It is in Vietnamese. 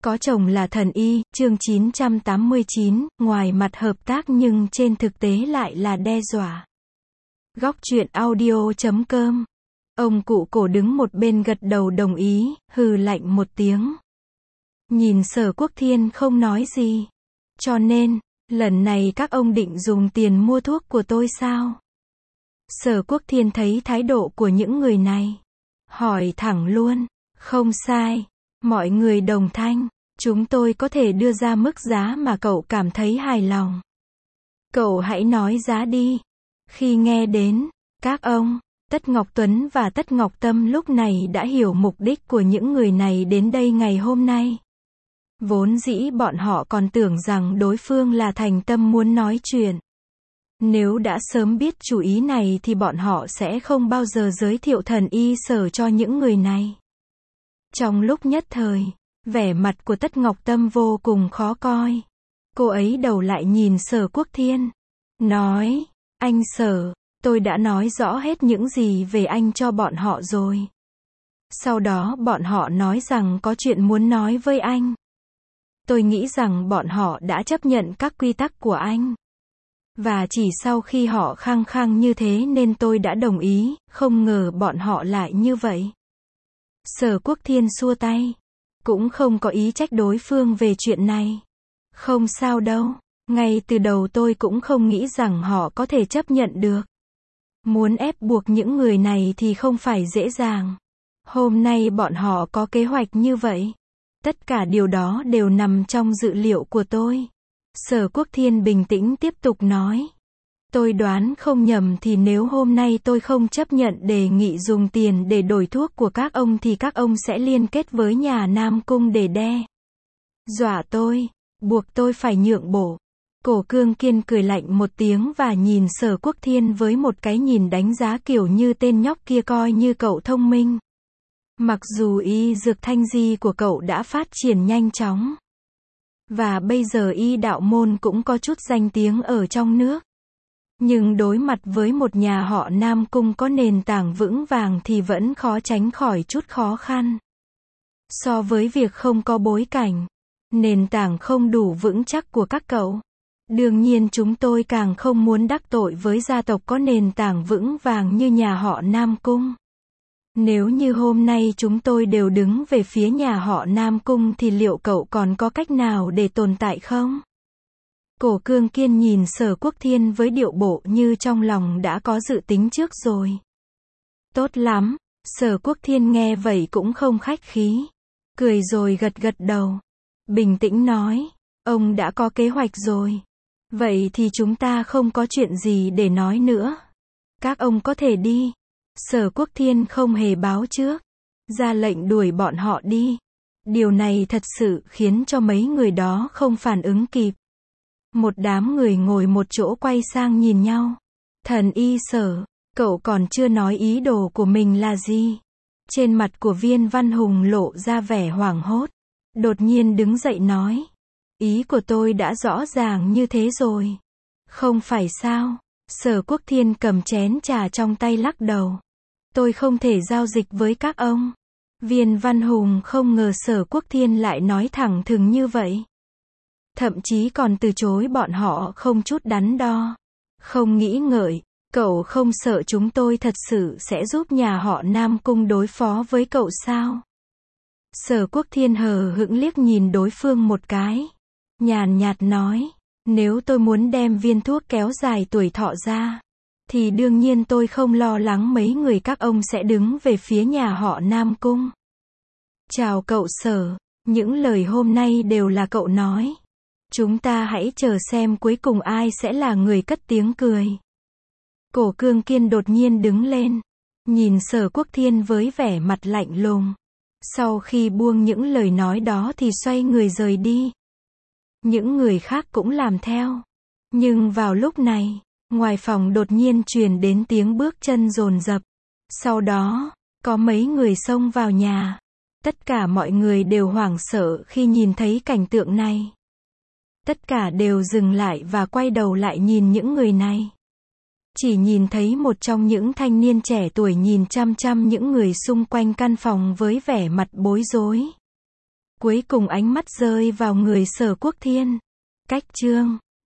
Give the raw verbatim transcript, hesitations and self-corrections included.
Có chồng là thần y, chương chín trăm tám mươi chín, ngoài mặt hợp tác nhưng trên thực tế lại là đe dọa. Góc truyện audio chấm com. Ông cụ cổ đứng một bên gật đầu đồng ý, hừ lạnh một tiếng. Nhìn Sở Quốc Thiên không nói gì. Cho nên, lần này các ông định dùng tiền mua thuốc của tôi sao? Sở Quốc Thiên thấy thái độ của những người này. Hỏi thẳng luôn. Không sai. Mọi người đồng thanh. Chúng tôi có thể đưa ra mức giá mà cậu cảm thấy hài lòng. Cậu hãy nói giá đi. Khi nghe đến, các ông, Tất Ngọc Tuấn và Tất Ngọc Tâm lúc này đã hiểu mục đích của những người này đến đây ngày hôm nay. Vốn dĩ bọn họ còn tưởng rằng đối phương là thành tâm muốn nói chuyện. Nếu đã sớm biết chủ ý này thì bọn họ sẽ không bao giờ giới thiệu thần y Sở cho những người này. Trong lúc nhất thời, vẻ mặt của Tất Ngọc Tâm vô cùng khó coi. Cô ấy đầu lại nhìn Sở Quốc Thiên. Nói, anh Sở, tôi đã nói rõ hết những gì về anh cho bọn họ rồi. Sau đó bọn họ nói rằng có chuyện muốn nói với anh. Tôi nghĩ rằng bọn họ đã chấp nhận các quy tắc của anh. Và chỉ sau khi họ khăng khăng như thế nên tôi đã đồng ý, không ngờ bọn họ lại như vậy. Sở Quốc Thiên xua tay. Cũng không có ý trách đối phương về chuyện này. Không sao đâu. Ngay từ đầu tôi cũng không nghĩ rằng họ có thể chấp nhận được. Muốn ép buộc những người này thì không phải dễ dàng. Hôm nay bọn họ có kế hoạch như vậy. Tất cả điều đó đều nằm trong dự liệu của tôi. Sở Quốc Thiên bình tĩnh tiếp tục nói. Tôi đoán không nhầm thì nếu hôm nay tôi không chấp nhận đề nghị dùng tiền để đổi thuốc của các ông thì các ông sẽ liên kết với nhà Nam Cung để đe dọa tôi, buộc tôi phải nhượng bộ. Cổ Cương Kiên cười lạnh một tiếng và nhìn Sở Quốc Thiên với một cái nhìn đánh giá kiểu như tên nhóc kia coi như cậu thông minh. Mặc dù y dược thanh di của cậu đã phát triển nhanh chóng. Và bây giờ y đạo môn cũng có chút danh tiếng ở trong nước. Nhưng đối mặt với một nhà họ Nam Cung có nền tảng vững vàng thì vẫn khó tránh khỏi chút khó khăn. So với việc không có bối cảnh, nền tảng không đủ vững chắc của các cậu. Đương nhiên chúng tôi càng không muốn đắc tội với gia tộc có nền tảng vững vàng như nhà họ Nam Cung. Nếu như hôm nay chúng tôi đều đứng về phía nhà họ Nam Cung thì liệu cậu còn có cách nào để tồn tại không? Cổ Cương Kiên nhìn Sở Quốc Thiên với điệu bộ như trong lòng đã có dự tính trước rồi. Tốt lắm, Sở Quốc Thiên nghe vậy cũng không khách khí. Cười rồi gật gật đầu. Bình tĩnh nói, ông đã có kế hoạch rồi. Vậy thì chúng ta không có chuyện gì để nói nữa. Các ông có thể đi. Sở Quốc Thiên không hề báo trước. Ra lệnh đuổi bọn họ đi. Điều này thật sự khiến cho mấy người đó không phản ứng kịp. Một đám người ngồi một chỗ quay sang nhìn nhau. Thần y Sở, cậu còn chưa nói ý đồ của mình là gì? Trên mặt của Viên Văn Hùng lộ ra vẻ hoảng hốt. Đột nhiên đứng dậy nói. Ý của tôi đã rõ ràng như thế rồi. Không phải sao? Sở Quốc Thiên cầm chén trà trong tay lắc đầu. Tôi không thể giao dịch với các ông. Viên Văn Hùng không ngờ Sở Quốc Thiên lại nói thẳng thừng như vậy. Thậm chí còn từ chối bọn họ không chút đắn đo. Không nghĩ ngợi, cậu không sợ chúng tôi thật sự sẽ giúp nhà họ Nam Cung đối phó với cậu sao? Sở Quốc Thiên hờ hững liếc nhìn đối phương một cái. Nhàn nhạt nói, nếu tôi muốn đem viên thuốc kéo dài tuổi thọ ra, thì đương nhiên tôi không lo lắng mấy người các ông sẽ đứng về phía nhà họ Nam Cung. Chào cậu Sở, những lời hôm nay đều là cậu nói. Chúng ta hãy chờ xem cuối cùng ai sẽ là người cất tiếng cười. Cổ Cương Kiên đột nhiên đứng lên, nhìn Sở Quốc Thiên với vẻ mặt lạnh lùng. Sau khi buông những lời nói đó thì xoay người rời đi. Những người khác cũng làm theo. Nhưng vào lúc này, ngoài phòng đột nhiên truyền đến tiếng bước chân dồn dập. Sau đó, có mấy người xông vào nhà. Tất cả mọi người đều hoảng sợ khi nhìn thấy cảnh tượng này. Tất cả đều dừng lại và quay đầu lại nhìn những người này. Chỉ nhìn thấy một trong những thanh niên trẻ tuổi nhìn chăm chăm những người xung quanh căn phòng với vẻ mặt bối rối. Cuối cùng ánh mắt rơi vào người Sở Quốc Thiên. Cách chương